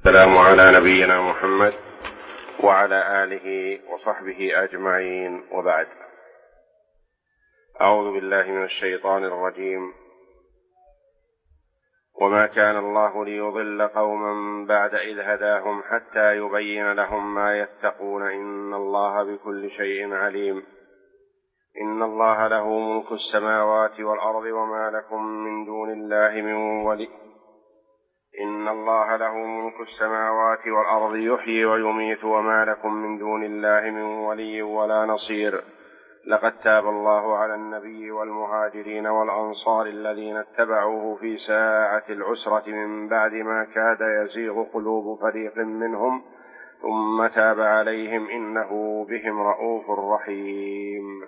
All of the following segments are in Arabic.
السلام على نبينا محمد وعلى آله وصحبه أجمعين، وبعد. أعوذ بالله من الشيطان الرجيم. وما كان الله ليضل قوما بعد إذ هداهم حتى يبين لهم ما يتقون إن الله بكل شيء عليم. إن الله له ملك السماوات والأرض وما لكم من دون الله من ولي. إن الله له ملك السماوات والأرض يحيي ويميت وما لكم من دون الله من ولي ولا نصير. لقد تاب الله على النبي والمهاجرين والأنصار الذين اتبعوه في ساعة العسرة من بعد ما كاد يزيغ قلوب فريق منهم ثم تاب عليهم إنه بهم رءوف رحيم.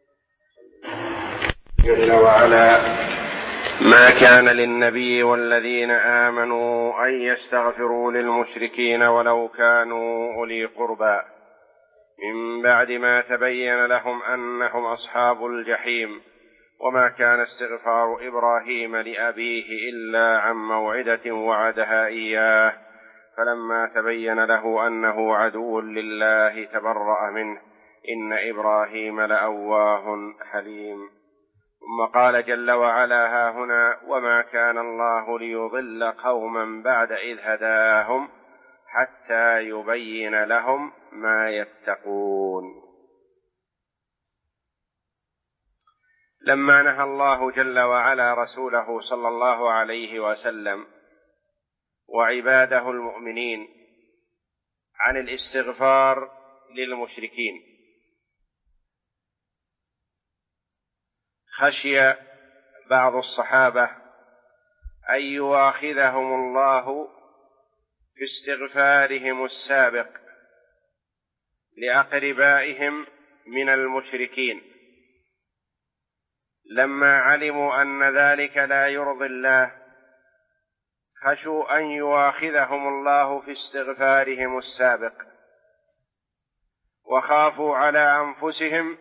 جل وعلا: ما كان للنبي والذين آمنوا أن يستغفروا للمشركين ولو كانوا أولي قربى من بعد ما تبين لهم أنهم أصحاب الجحيم. وما كان استغفار إبراهيم لأبيه إلا عن موعدة وعدها إياه فلما تبين له أنه عدو لله تبرأ منه إن إبراهيم لأواه حليم. ثم قال جل وعلا هاهنا: وما كان الله ليضل قوما بعد إذ هداهم حتى يبين لهم ما يتقون. لما نهى الله جل وعلا رسوله صلى الله عليه وسلم وعباده المؤمنين عن الاستغفار للمشركين، خشي بعض الصحابة أن يؤاخذهم الله في استغفارهم السابق لأقربائهم من المشركين، لما علموا أن ذلك لا يرضي الله خشوا أن يؤاخذهم الله في استغفارهم السابق، وخافوا على أنفسهم،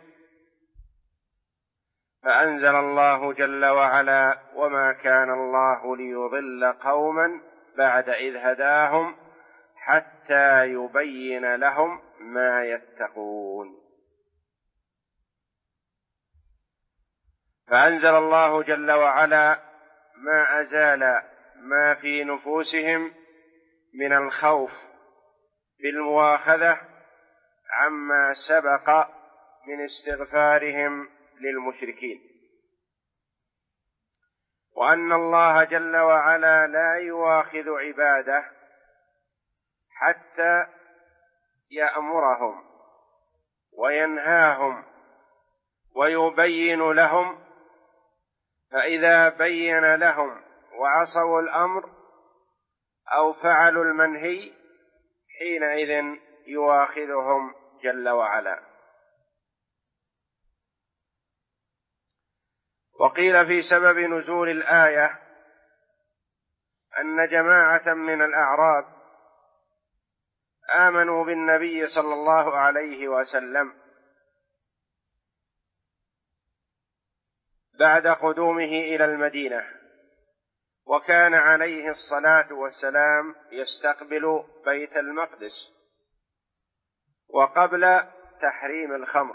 فأنزل الله جل وعلا: وما كان الله ليضل قوما بعد إذ هداهم حتى يبين لهم ما يتقون. فأنزل الله جل وعلا ما أزال ما في نفوسهم من الخوف بالمؤاخذة عما سبق من استغفارهم للمشركين، وأن الله جل وعلا لا يؤاخذ عباده حتى يأمرهم وينهاهم ويبين لهم، فإذا بين لهم وعصوا الأمر أو فعلوا المنهي حينئذ يؤاخذهم جل وعلا. وقيل في سبب نزول الآية أن جماعة من الأعراب آمنوا بالنبي صلى الله عليه وسلم بعد قدومه إلى المدينة، وكان عليه الصلاة والسلام يستقبل بيت المقدس وقبل تحريم الخمر،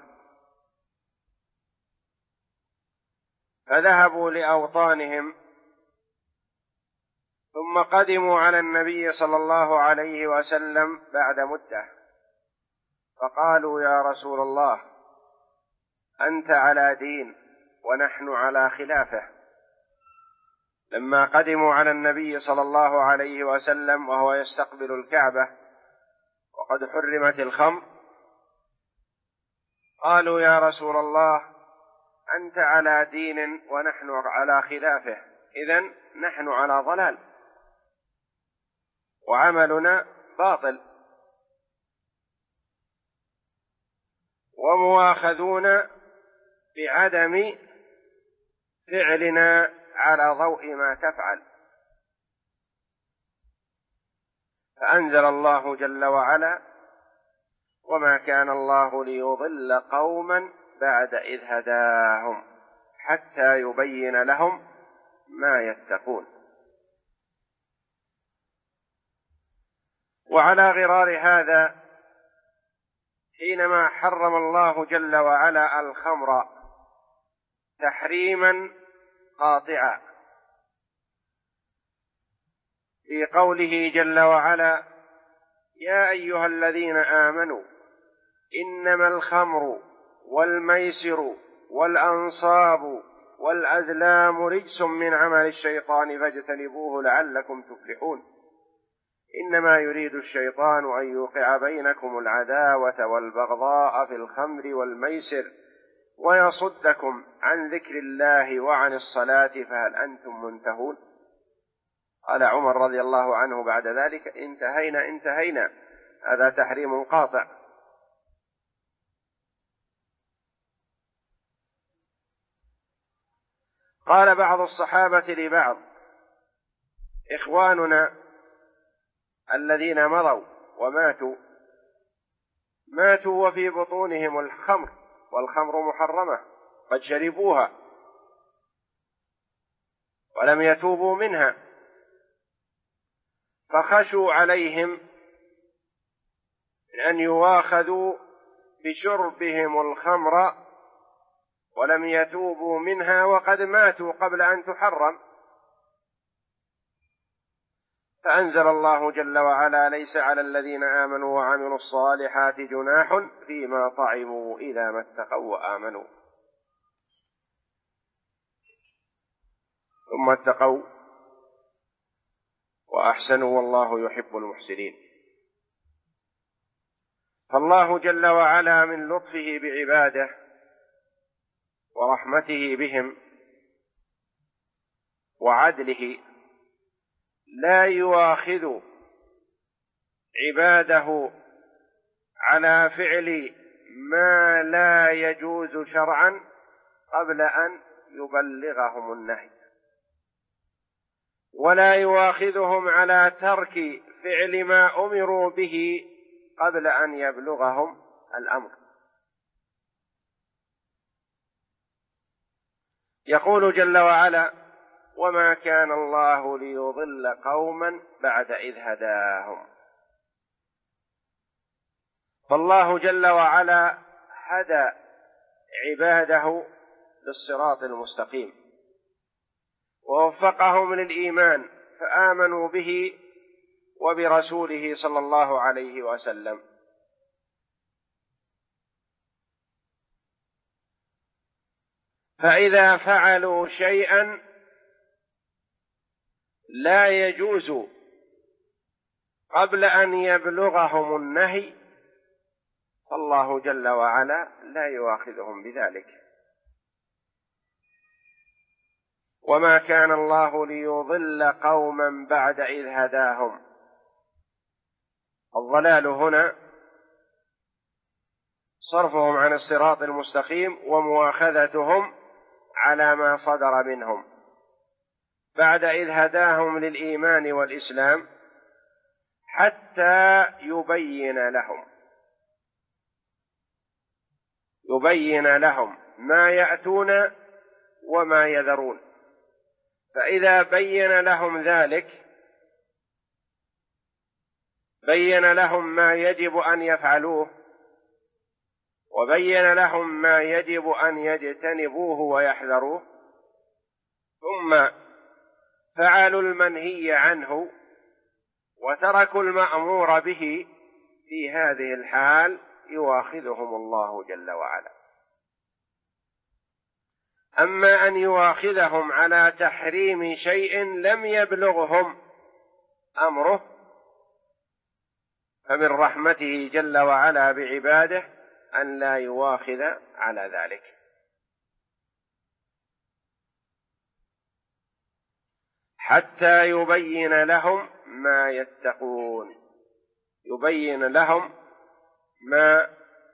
فذهبوا لأوطانهم ثم قدموا على النبي صلى الله عليه وسلم بعد مدة، فقالوا: يا رسول الله، أنت على دين ونحن على خلافه. لما قدموا على النبي صلى الله عليه وسلم وهو يستقبل الكعبة وقد حرمت الخمر، قالوا: يا رسول الله، أنت على دين ونحن على خلافه، إذن نحن على ضلال وعملنا باطل ومؤاخذون بعدم فعلنا على ضوء ما تفعل. فأنزل الله جل وعلا: وما كان الله ليضل قوما بعد إذ هداهم حتى يبين لهم ما يتقون. وعلى غرار هذا حينما حرم الله جل وعلا الخمر تحريما قاطعا في قوله جل وعلا: يا أيها الذين آمنوا إنما الخمر والميسر والأنصاب والأزلام رجس من عمل الشيطان فاجتنبوه لعلكم تفلحون. إنما يريد الشيطان أن يوقع بينكم العداوة والبغضاء في الخمر والميسر ويصدكم عن ذكر الله وعن الصلاة فهل أنتم منتهون؟ قال عمر رضي الله عنه بعد ذلك: انتهينا. هذا تحريم قاطع. قال بعض الصحابة لبعض: إخواننا الذين مضوا ماتوا وفي بطونهم الخمر والخمر محرمة قد شربوها ولم يتوبوا منها، فخشوا عليهم من أن يواخذوا بشربهم الخمر ولم يتوبوا منها وقد ماتوا قبل أن تحرم، فأنزل الله جل وعلا: ليس على الذين آمنوا وعملوا الصالحات جناح فيما طعموا إذا ما اتقوا وآمنوا. ثم اتقوا وأحسنوا والله يحب المحسنين. فالله جل وعلا من لطفه بعباده ورحمته بهم وعدله لا يؤاخذ عباده على فعل ما لا يجوز شرعا قبل أن يبلغهم النهي، ولا يؤاخذهم على ترك فعل ما أمروا به قبل أن يبلغهم الأمر. يقول جل وعلا: وما كان الله ليضل قوما بعد إذ هداهم. فالله جل وعلا هدى عباده للصراط المستقيم ووفقهم للإيمان فآمنوا به وبرسوله صلى الله عليه وسلم. فإذا فعلوا شيئا لا يجوز قبل أن يبلغهم النهي فالله جل وعلا لا يؤاخذهم بذلك. وما كان الله ليضل قوما بعد إذ هداهم. الضلال هنا صرفهم عن الصراط المستقيم ومؤاخذتهم على ما صدر منهم بعد إذ هداهم للإيمان والإسلام حتى يبين لهم ما يأتون وما يذرون. فإذا بين لهم ذلك بين لهم ما يجب أن يفعلوه وبين لهم ما يجب أن يجتنبوه ويحذروه، ثم فعلوا المنهي عنه وتركوا المأمور به، في هذه الحال يؤاخذهم الله جل وعلا. أما أن يؤاخذهم على تحريم شيء لم يبلغهم أمره فمن رحمته جل وعلا بعباده أن لا يؤاخذ على ذلك. حتى يبين لهم ما يتقون، يبين لهم ما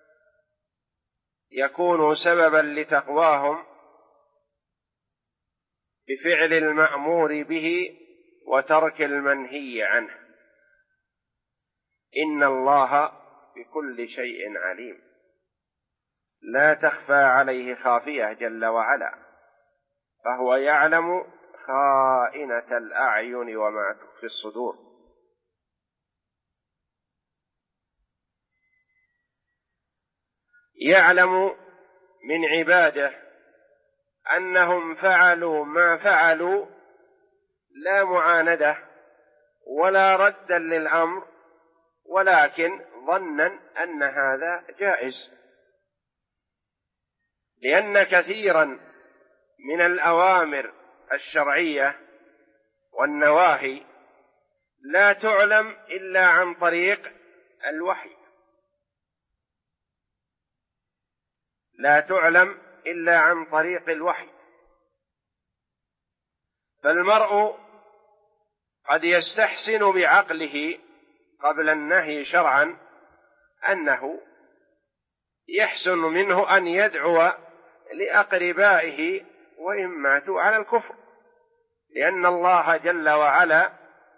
يكون سببا لتقواهم بفعل المأمور به وترك المنهي عنه. إن الله بكل شيء عليم، لا تخفى عليه خافية جل وعلا، فهو يعلم خائنة الأعين وما تخفي الصدور. يعلم من عباده أنهم فعلوا ما فعلوا لا معاندة ولا ردا للأمر، ولكن ظنا أن هذا جائز، لأن كثيرا من الأوامر الشرعية والنواهي لا تعلم إلا عن طريق الوحي، لا تعلم إلا عن طريق الوحي. فالمرء قد يستحسن بعقله قبل النهي شرعا أنه يحسن منه أن يدعو لأقربائه وإن ماتوا على الكفر، لأن الله جل وعلا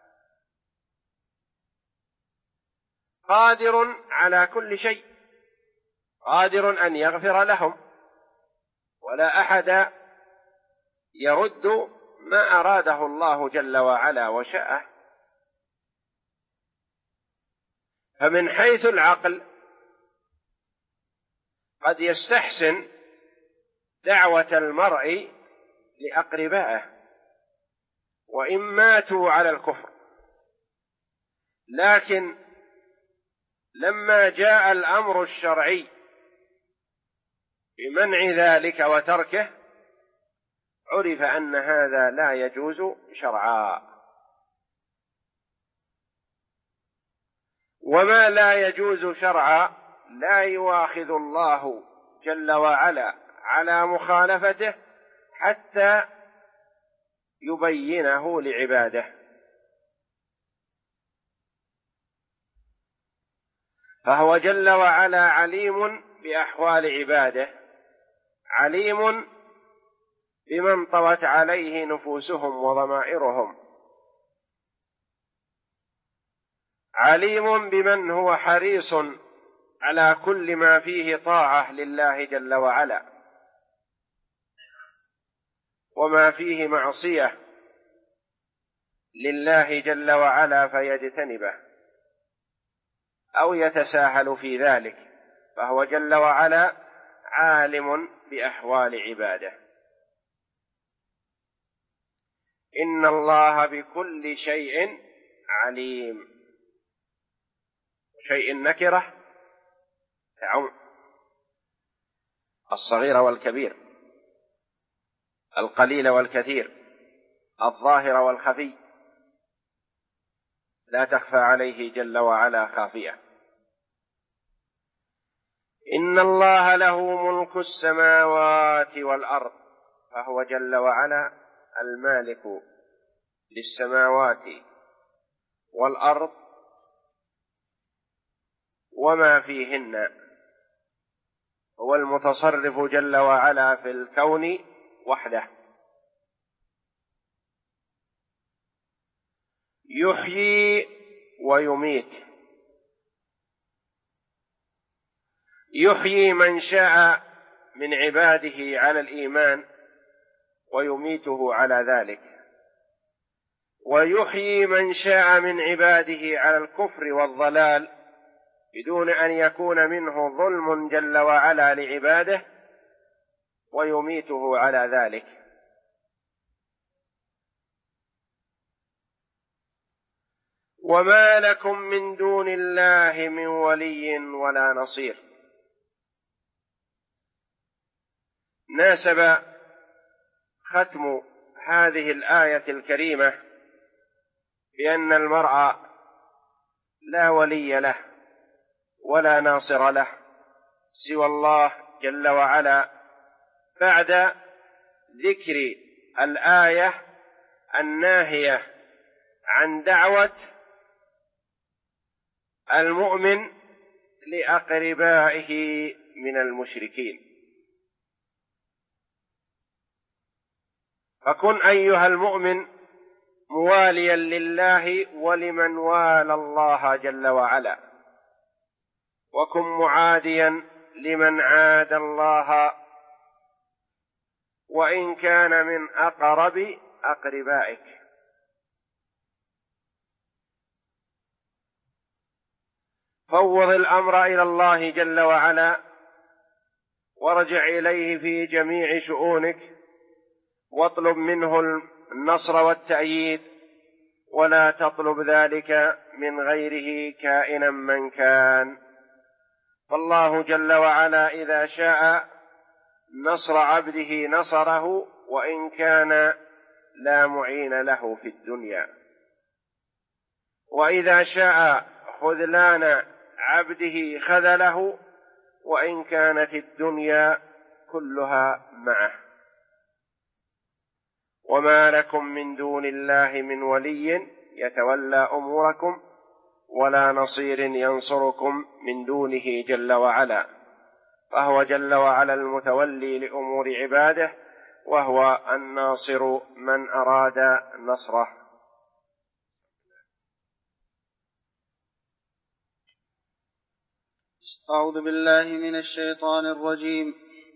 قادر على كل شيء، قادر أن يغفر لهم، ولا أحد يرد ما أراده الله جل وعلا وشاءه. فمن حيث العقل قد يستحسن دعوة المرء لأقربائه وإن ماتوا على الكفر، لكن لما جاء الأمر الشرعي بمنع ذلك وتركه عرف أن هذا لا يجوز شرعا. وما لا يجوز شرعا لا يؤاخذ الله جل وعلا على مخالفته حتى يبينه لعباده. فهو جل وعلا عليم بأحوال عباده، عليم بمن طوت عليه نفوسهم وضمائرهم، عليم بمن هو حريص على كل ما فيه طاعة لله جل وعلا وما فيه معصية لله جل وعلا فيجتنبه أو يتساهل في ذلك، فهو جل وعلا عالم بأحوال عباده. إن الله بكل شيء عليم. شيء نكرة تعم الصغير والكبير، القليل والكثير، الظاهر والخفي، لا تخفى عليه جل وعلا خافية. إن الله له ملك السماوات والأرض، فهو جل وعلا المالك للسماوات والأرض وما فيهن، هو المتصرف جل وعلا في الكون وحده، يحيي ويميت، يحيي من شاء من عباده على الإيمان ويميته على ذلك، ويحيي من شاء من عباده على الكفر والضلال بدون أن يكون منه ظلم جل وعلا لعباده ويميته على ذلك. وما لكم من دون الله من ولي ولا نصير. ناسب ختم هذه الآية الكريمة بأن المرء لا ولي له ولا ناصر له سوى الله جل وعلا، بعد ذكر الآية الناهية عن دعوة المؤمن لأقربائه من المشركين. فكن أيها المؤمن مواليا لله ولمن والى الله جل وعلا، وكن معاديا لمن عاد الله وإن كان من أقرب أقربائك. فوض الأمر إلى الله جل وعلا وارجع إليه في جميع شؤونك، واطلب منه النصر والتأييد، ولا تطلب ذلك من غيره كائنا من كان. فالله جل وعلا إذا شاء نصر عبده نصره، وإن كان لا معين له في الدنيا، وإذا شاء خذلان عبده خذله، وإن كانت الدنيا كلها معه. وما لكم من دون الله من ولي يتولى أموركم، ولا نصير ينصركم من دونه جل وعلا. فهو جل وعلا المتولي لأمور عباده، وهو الناصر من أراد نصره. أعوذ بالله من الشيطان الرجيم.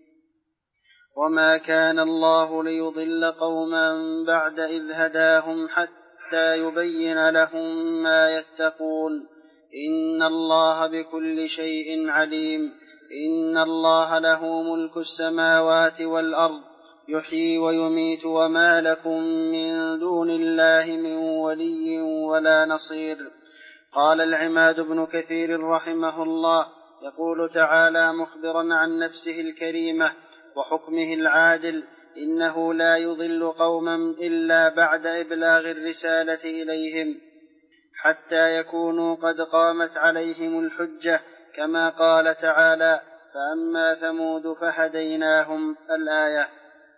وما كان الله ليضل قوما بعد إذ هداهم حتى يبين لهم ما يتقون، إن الله بكل شيء عليم. إن الله له ملك السماوات والأرض يحيي ويميت، وما لكم من دون الله من ولي ولا نصير. قال العماد بن كثير رحمه الله، يقول تعالى مخبرا عن نفسه الكريمة وحكمه العادل: إنه لا يضل قوما إلا بعد إبلاغ الرسالة إليهم حتى يكونوا قد قامت عليهم الحجة، كما قال تعالى: فأما ثمود فهديناهم، الآية.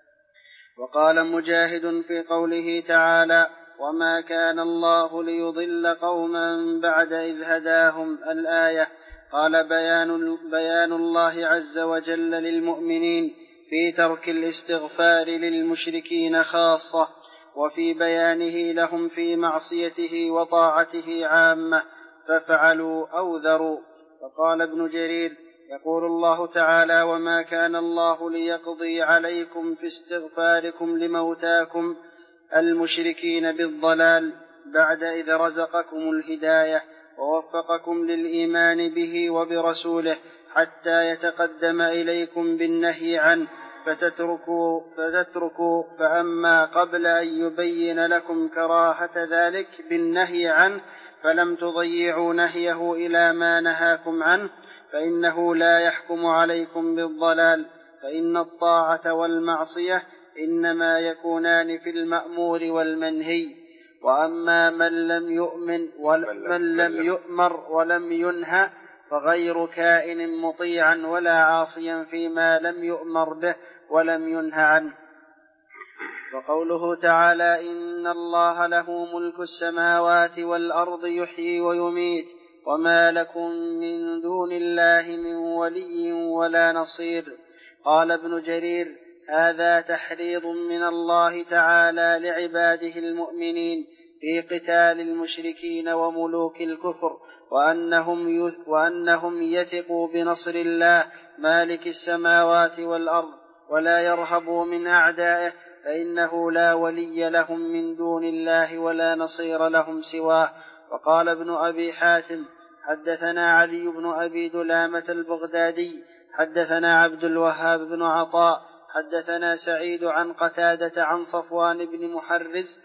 وقال مجاهد في قوله تعالى: وما كان الله ليضل قوما بعد إذ هداهم، الآية، قال: بيان الله عز وجل للمؤمنين في ترك الاستغفار للمشركين خاصة، وفي بيانه لهم في معصيته وطاعته عامة، ففعلوا أو ذروا. وقال ابن جرير: يقول الله تعالى: وما كان الله ليقضي عليكم في استغفاركم لموتاكم المشركين بالضلال بعد إذ رزقكم الهداية ووفقكم للإيمان به وبرسوله، حتى يتقدم إليكم بالنهي عنه فتتركوا. فأما قبل أن يبين لكم كراهة ذلك بالنهي عنه فلم تضيعوا نهيه إلى ما نهاكم عنه، فإنه لا يحكم عليكم بالضلال، فإن الطاعة والمعصية إنما يكونان في المأمور والمنهي. وأما من لم يؤمر ولم ينهى فغير كائن مطيعا ولا عاصيا فيما لم يؤمر به ولم ينهى عنه. وقوله تعالى: إن الله له ملك السماوات والأرض يحيي ويميت، وما لكم من دون الله من ولي ولا نصير. قال ابن جرير: هذا تحريض من الله تعالى لعباده المؤمنين في قتال المشركين وملوك الكفر، وأنهم يثقوا بنصر الله مالك السماوات والأرض، ولا يرهبوا من أعدائه، فإنه لا ولي لهم من دون الله ولا نصير لهم سواه. وقال ابن أبي حاتم: حدثنا علي بن أبي دلامة البغدادي حدثنا عبد الوهاب بن عطاء حدثنا سعيد عن قتادة عن صفوان بن محرز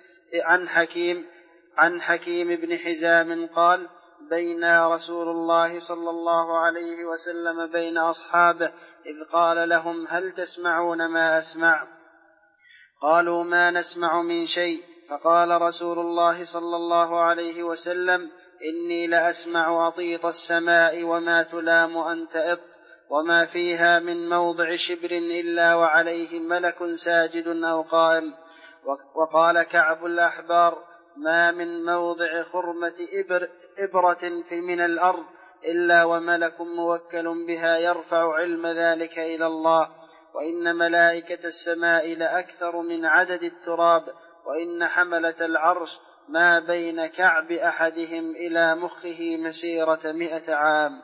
عن حكيم بن حزام قال: بين رسول الله صلى الله عليه وسلم بين أصحابه إذ قال لهم: هل تسمعون ما أسمع؟ قالوا: ما نسمع من شيء. فقال رسول الله صلى الله عليه وسلم: إني لأسمع أطيط السماء وما تلام أن تئط، وما فيها من موضع شبر إلا وعليه ملك ساجد أو قائم. وقال كعب الأحبار: ما من موضع خرمة إبرة من الأرض إلا وملك موكل بها يرفع علم ذلك إلى الله، وإن ملائكة السماء لأكثر من عدد التراب، وإن حملة العرش ما بين كعب أحدهم إلى مخه مسيرة 100 عام.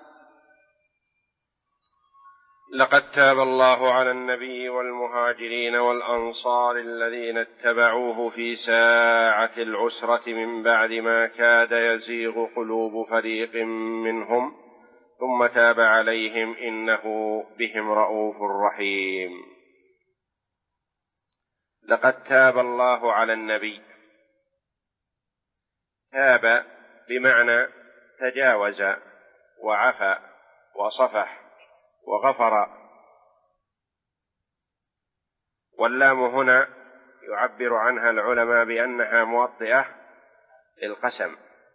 لقد تاب الله على النبي والمهاجرين والأنصار الذين اتبعوه في ساعة العسرة من بعد ما كاد يزيغ قلوب فريق منهم، ثم تاب عليهم إنه بهم رءوف رحيم. لقد تاب الله على النبي. تاب بمعنى تجاوز وعفى وصفح وغفر، واللام هنا يعبر عنها العلماء بأنها موطئة للقسم،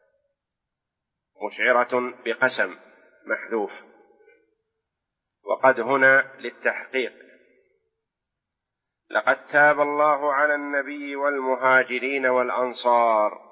مشعرة بقسم محذوف، وقد هنا للتحقيق. لقد تاب الله على النبي والمهاجرين والأنصار.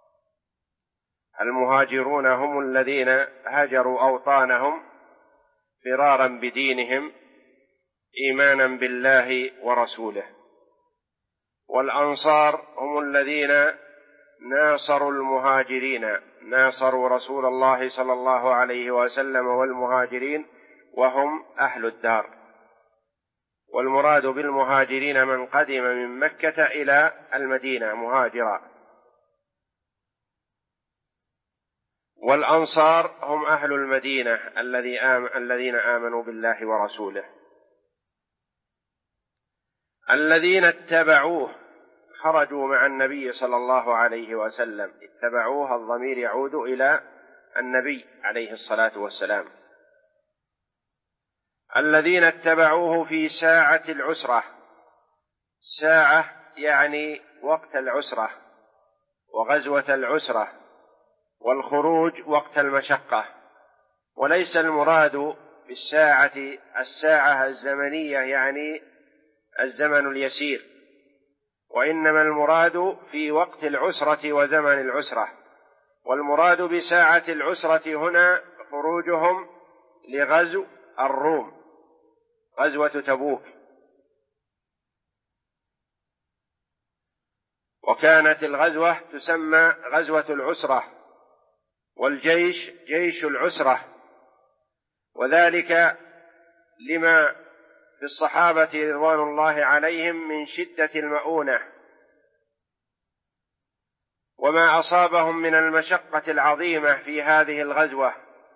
المهاجرون هم الذين هاجروا أوطانهم فرارا بدينهم إيمانا بالله ورسوله، والأنصار هم الذين ناصروا المهاجرين، ناصروا رسول الله صلى الله عليه وسلم والمهاجرين، وهم أهل الدار. والمراد بالمهاجرين من قدم من مكة إلى المدينة مهاجرا، والأنصار هم أهل المدينة الذين آمنوا بالله ورسوله. الذين اتبعوه خرجوا مع النبي صلى الله عليه وسلم، اتبعوه الضمير يعود إلى النبي عليه الصلاة والسلام. الذين اتبعوه في ساعة العسرة، ساعة يعني وقت العسرة وغزوة العسرة والخروج وقت المشقة، وليس المراد بالساعة الساعة الزمنية يعني الزمن اليسير، وإنما المراد في وقت العسرة وزمن العسرة. والمراد بساعة العسرة هنا خروجهم لغزو الروم، غزوة تبوك، وكانت الغزوة تسمى غزوة العسرة، والجيش جيش العسرة، وذلك لما في الصحابة رضوان الله عليهم من شدة المؤونة وما أصابهم من المشقة العظيمة في هذه الغزوة.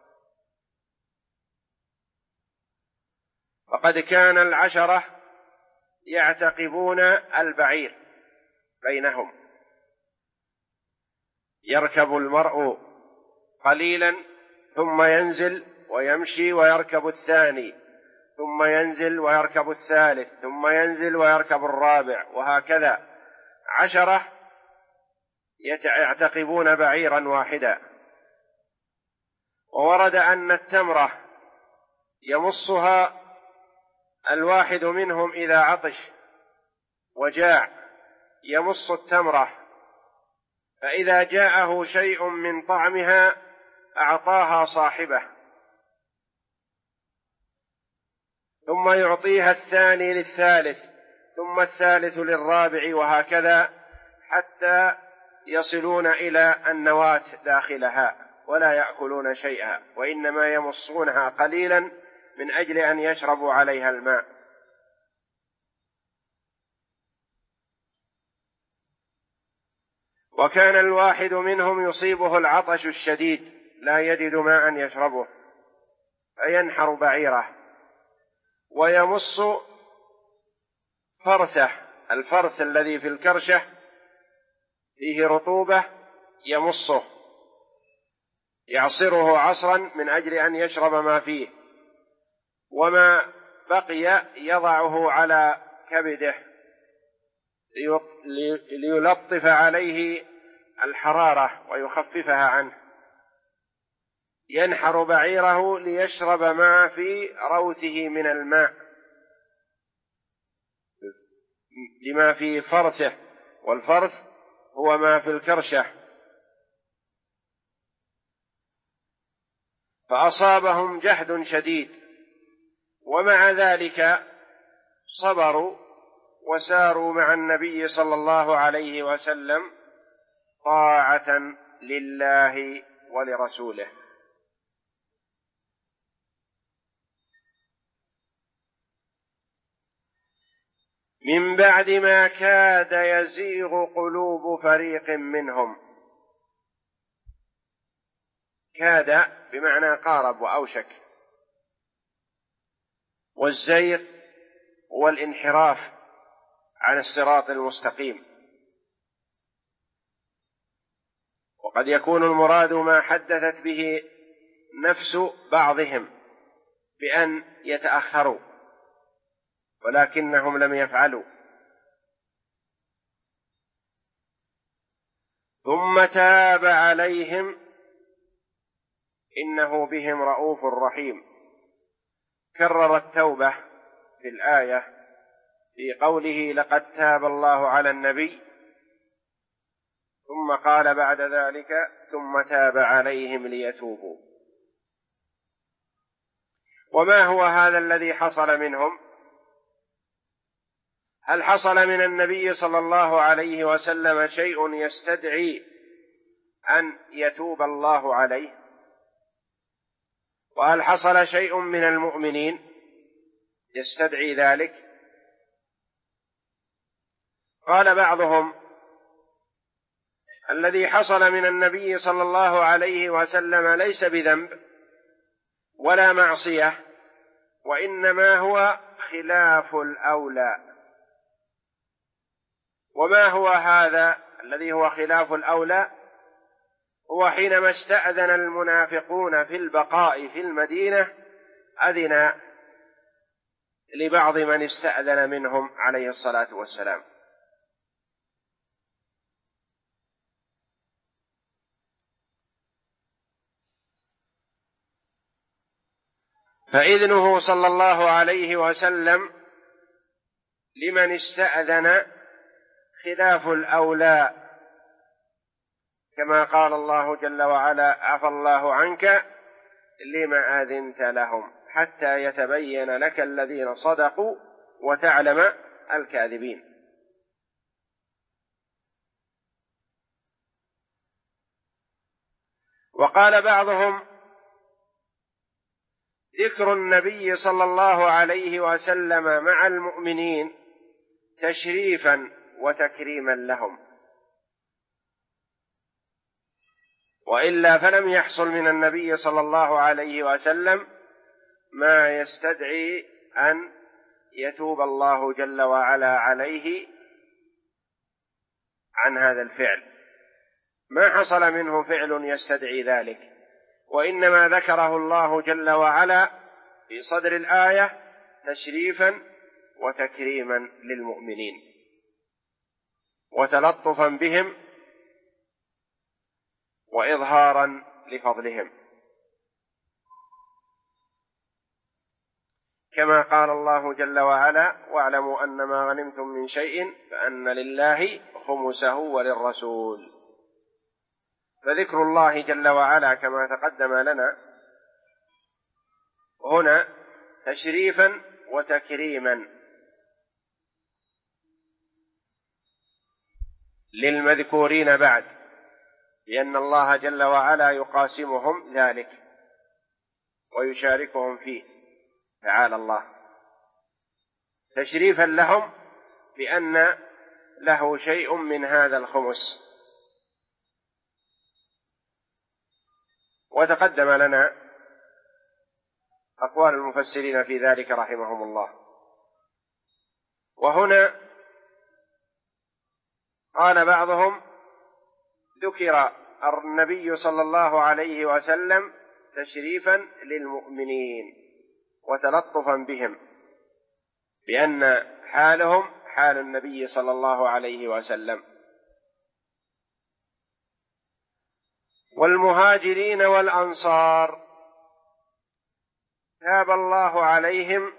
وقد كان العشرة يعتقبون البعير بينهم، يركب المرء قليلا ثم ينزل ويمشي ويركب الثاني، ثم ينزل ويركب الثالث، ثم ينزل ويركب الرابع، وهكذا 10 يعتقبون بعيرا واحدا. وورد أن التمرة يمصها الواحد منهم إذا عطش وجاع، يمص التمرة، فإذا جاءه شيء من طعمها أعطاها صاحبه، ثم يعطيها الثاني للثالث، ثم الثالث للرابع، وهكذا حتى يصلون إلى النواة داخلها ولا يأكلون شيئا، وإنما يمصونها قليلا من أجل أن يشربوا عليها الماء. وكان الواحد منهم يصيبه العطش الشديد لا يجد ماء يشربه فينحر بعيره ويمص فرثه، الفرث الذي في الكرشة فيه رطوبة يمصه، يعصره عصرا من أجل أن يشرب ما فيه، وما بقي يضعه على كبده ليلطف عليه الحرارة ويخففها عنه. ينحر بعيره ليشرب ما في روثه من الماء لما في فرثه، والفرث هو ما في الكرشة. فأصابهم جهد شديد، ومع ذلك صبروا وساروا مع النبي صلى الله عليه وسلم طاعة لله ولرسوله. من بعد ما كاد يزيغ قلوب فريق منهم. كاد بمعنى قارب وأوشك، والزيغ والانحراف عن الصراط المستقيم. وقد يكون المراد ما حدثت به نفس بعضهم بأن يتأخروا ولكنهم لم يفعلوا. ثم تاب عليهم إنه بهم رءوف رحيم. كرر التوبة في الآية في قوله لقد تاب الله على النبي، ثم قال بعد ذلك ثم تاب عليهم ليتوبوا. وما هو هذا الذي حصل منهم؟ هل حصل من النبي صلى الله عليه وسلم شيء يستدعي أن يتوب الله عليه؟ وهل حصل شيء من المؤمنين يستدعي ذلك؟ قال بعضهم الذي حصل من النبي صلى الله عليه وسلم ليس بذنب ولا معصية، وإنما هو خلاف الأولى. وما هو هذا الذي هو خلاف الأولى؟ هو حينما استأذن المنافقون في البقاء في المدينة أذن لبعض من استأذن منهم عليه الصلاة والسلام. فإذنه صلى الله عليه وسلم لمن استأذن خلاف الأولى، كما قال الله جل وعلا عفى الله عنك لما أذنت لهم حتى يتبين لك الذين صدقوا وتعلم الكاذبين. وقال بعضهم ذكر النبي صلى الله عليه وسلم مع المؤمنين تشريفا وتكريما لهم، وإلا فلم يحصل من النبي صلى الله عليه وسلم ما يستدعي أن يتوب الله جل وعلا عليه عن هذا الفعل. ما حصل منه فعل يستدعي ذلك، وإنما ذكره الله جل وعلا في صدر الآية تشريفا وتكريما للمؤمنين وتلطفا بهم وإظهارا لفضلهم، كما قال الله جل وعلا واعلموا أن ما غنمتم من شيء فأن لله خمسه وللرسول. فذكر الله جل وعلا كما تقدم لنا هنا تشريفا وتكريما للمذكورين بعد، لأن الله جل وعلا يقاسمهم ذلك ويشاركهم فيه تعالى الله، تشريفا لهم بأن له شيء من هذا الخمس. وتقدم لنا أقوال المفسرين في ذلك رحمهم الله. وهنا قال بعضهم ذكر النبي صلى الله عليه وسلم تشريفا للمؤمنين وتلطفا بهم، بأن حالهم حال النبي صلى الله عليه وسلم. والمهاجرين والأنصار تاب الله عليهم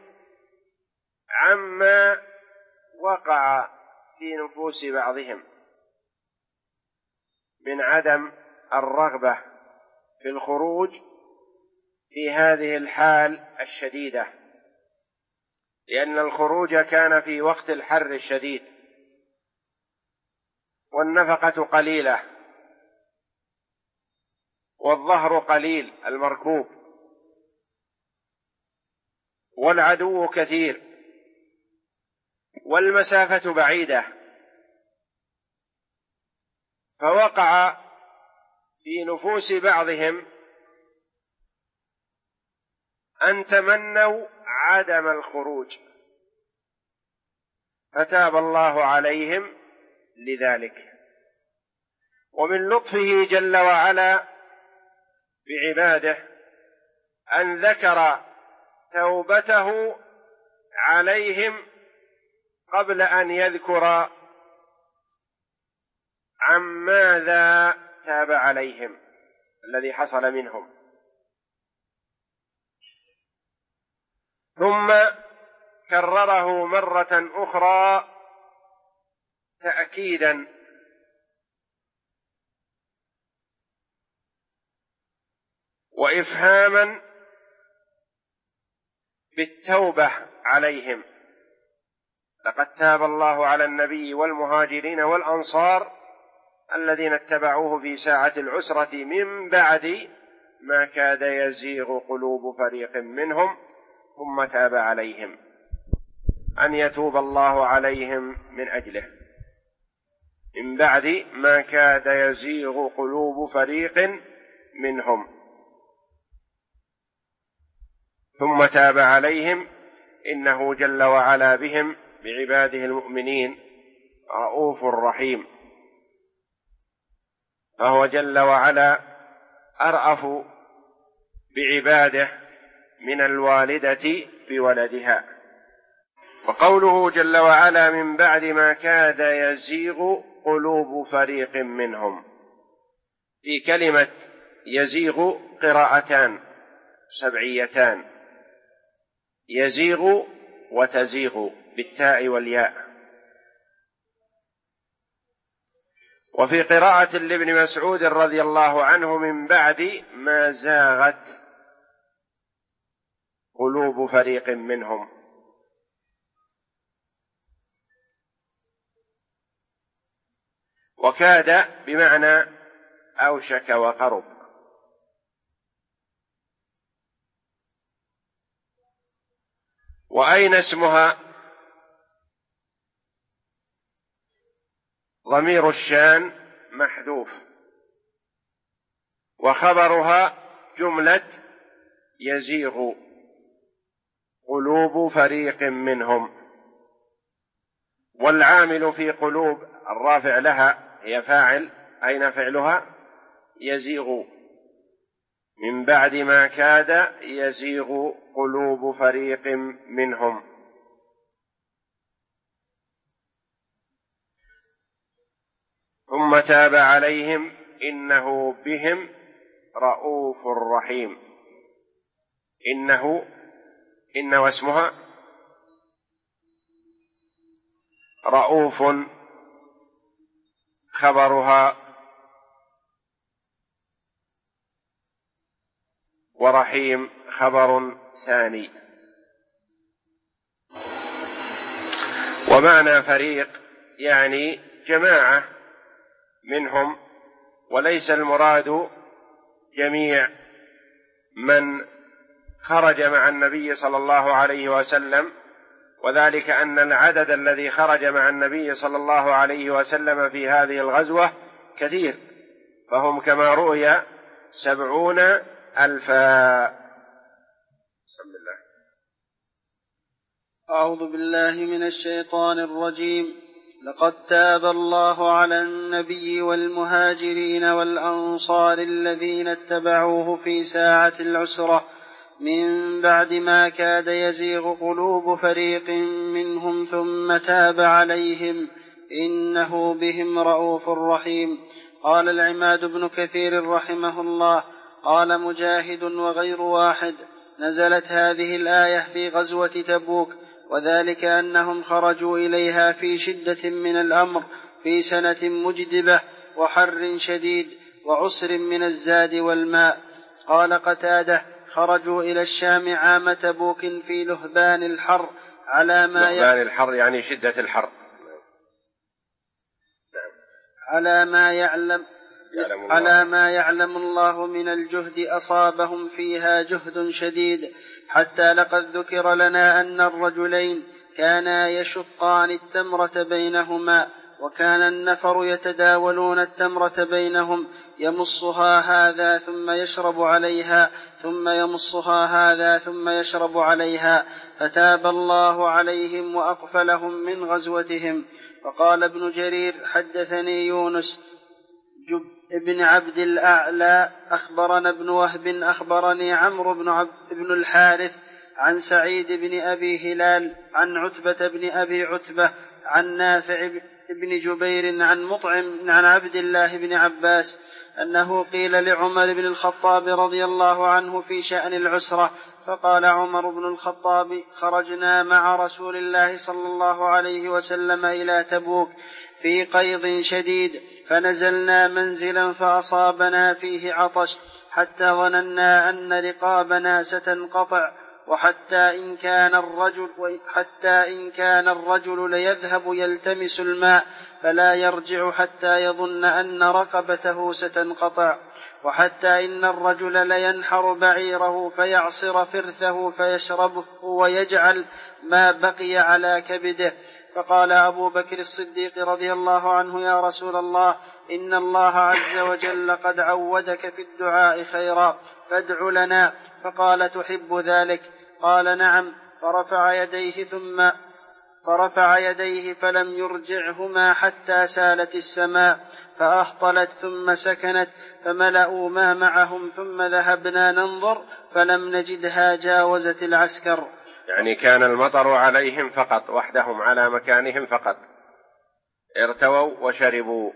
عما وقع في نفوس بعضهم من عدم الرغبة في الخروج في هذه الحال الشديدة، لأن الخروج كان في وقت الحر الشديد والنفقة قليلة والظهر قليل المركوب والعدو كثير والمسافة بعيدة، فوقع في نفوس بعضهم أن تمنوا عدم الخروج، فتاب الله عليهم لذلك. ومن لطفه جل وعلا بعباده أن ذكر توبته عليهم قبل أن يذكر عن ماذا تاب عليهم الذي حصل منهم، ثم كرره مرة أخرى تأكيدا وإفهاما بالتوبة عليهم. لقد تاب الله على النبي والمهاجرين والأنصار الذين اتبعوه في ساعة العسرة من بعد ما كاد يزيغ قلوب فريق منهم ثم تاب عليهم، أن يتوب الله عليهم من أجله، من بعد ما كاد يزيغ قلوب فريق منهم ثم تاب عليهم، إنه جل وعلا بهم بعباده المؤمنين رؤوف رحيم، فهو جل وعلا أرأف بعباده من الوالدة بولدها. وقوله جل وعلا من بعد ما كاد يزيغ قلوب فريق منهم، في كلمة يزيغ قراءتان سبعيتان، يزيغ وتزيغ بالتاء والياء. وفي قراءة لابن مسعود رضي الله عنه من بعد ما زاغت قلوب فريق منهم. وكاد بمعنى أوشك وقرب. وأين اسمها؟ ضمير الشان محذوف، وخبرها جملة يزيغ قلوب فريق منهم، والعامل في قلوب الرافع لها هي فاعل. أين فعلها؟ يزيغ، من بعد ما كاد يزيغ قلوب فريق منهم. ثم تاب عليهم إنه بهم رؤوف رحيم. إن واسمها رؤوف، خبرها، ورحيم خبر ثاني. ومعنى فريق يعني جماعة منهم، وليس المراد جميع من خرج مع النبي صلى الله عليه وسلم، وذلك أن العدد الذي خرج مع النبي صلى الله عليه وسلم في هذه الغزوة كثير، فهم كما رؤي 70,000. بسم الله. أعوذ بالله من الشيطان الرجيم. لقد تاب الله على النبي والمهاجرين والأنصار الذين اتبعوه في ساعة العسرة من بعد ما كاد يزيغ قلوب فريق منهم ثم تاب عليهم إنه بهم رؤوف رحيم. قال العماد بن كثير رحمه الله: قال مجاهد وغير واحد: نزلت هذه الآية في غزوة تبوك، وذلك أنهم خرجوا إليها في شدة من الأمر في سنة مجدبة وحر شديد وعسر من الزاد والماء. قال قتادة: خرجوا إلى الشام عام تبوك في لهبان الحر لهبان الحر يعني شدة الحر، على ما يعلم الله من الجهد أصابهم فيها جهد شديد، حتى لقد ذكر لنا أن الرجلين كانا يشقان التمرة بينهما وكان النفر يتداولون التمرة بينهم، يمصها هذا ثم يشرب عليها، ثم يمصها هذا ثم يشرب عليها، فتاب الله عليهم وأقفلهم من غزوتهم. وقال ابن جرير: حدثني يونس ابن عبد الأعلى أخبرنا ابن وهب أخبرني عمرو بن الحارث عن سعيد بن أبي هلال عن عتبة بن أبي عتبة عن نافع بن جبير عن مطعم عن عبد الله بن عباس أنه قيل لعمر بن الخطاب رضي الله عنه في شأن العسرة، فقال عمر بن الخطاب: خرجنا مع رسول الله صلى الله عليه وسلم إلى تبوك في قيض شديد، فنزلنا منزلا فأصابنا فيه عطش حتى ظننا أن رقابنا ستنقطع، وحتى إن كان الرجل ليذهب يلتمس الماء فلا يرجع حتى يظن أن رقبته ستنقطع، وحتى إن الرجل لينحر بعيره فيعصر فرثه فيشربه ويجعل ما بقي على كبده. فقال أبو بكر الصديق رضي الله عنه: يا رسول الله، إن الله عز وجل قد عودك في الدعاء خيرا، فادع لنا. فقال: تحب ذلك؟ قال: نعم. فرفع يديه فلم يرجعهما حتى سالت السماء فأهطلت ثم سكنت، فملأوا ما معهم، ثم ذهبنا ننظر فلم نجدها جاوزت العسكر. يعني كان المطر عليهم فقط وحدهم على مكانهم فقط، ارتووا وشربوا.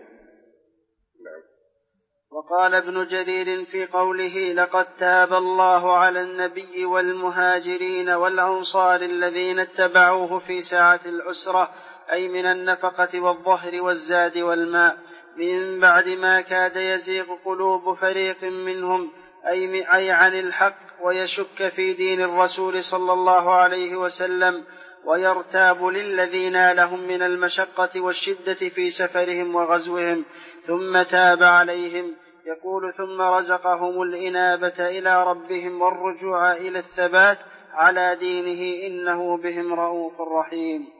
وقال ابن جرير في قوله: لقد تاب الله على النبي والمهاجرين والأنصار الذين اتبعوه في ساعة العسرة، أي من النفقة والظهر والزاد والماء، من بعد ما كاد يزيغ قلوب فريق منهم، أي عن الحق، ويشك في دين الرسول صلى الله عليه وسلم، ويرتاب للذي نالهم من المشقة والشدة في سفرهم وغزوهم، ثم تاب عليهم. يقول: ثم رزقهم الإنابة إلى ربهم والرجوع إلى الثبات على دينه، إنه بهم رءوف رحيم.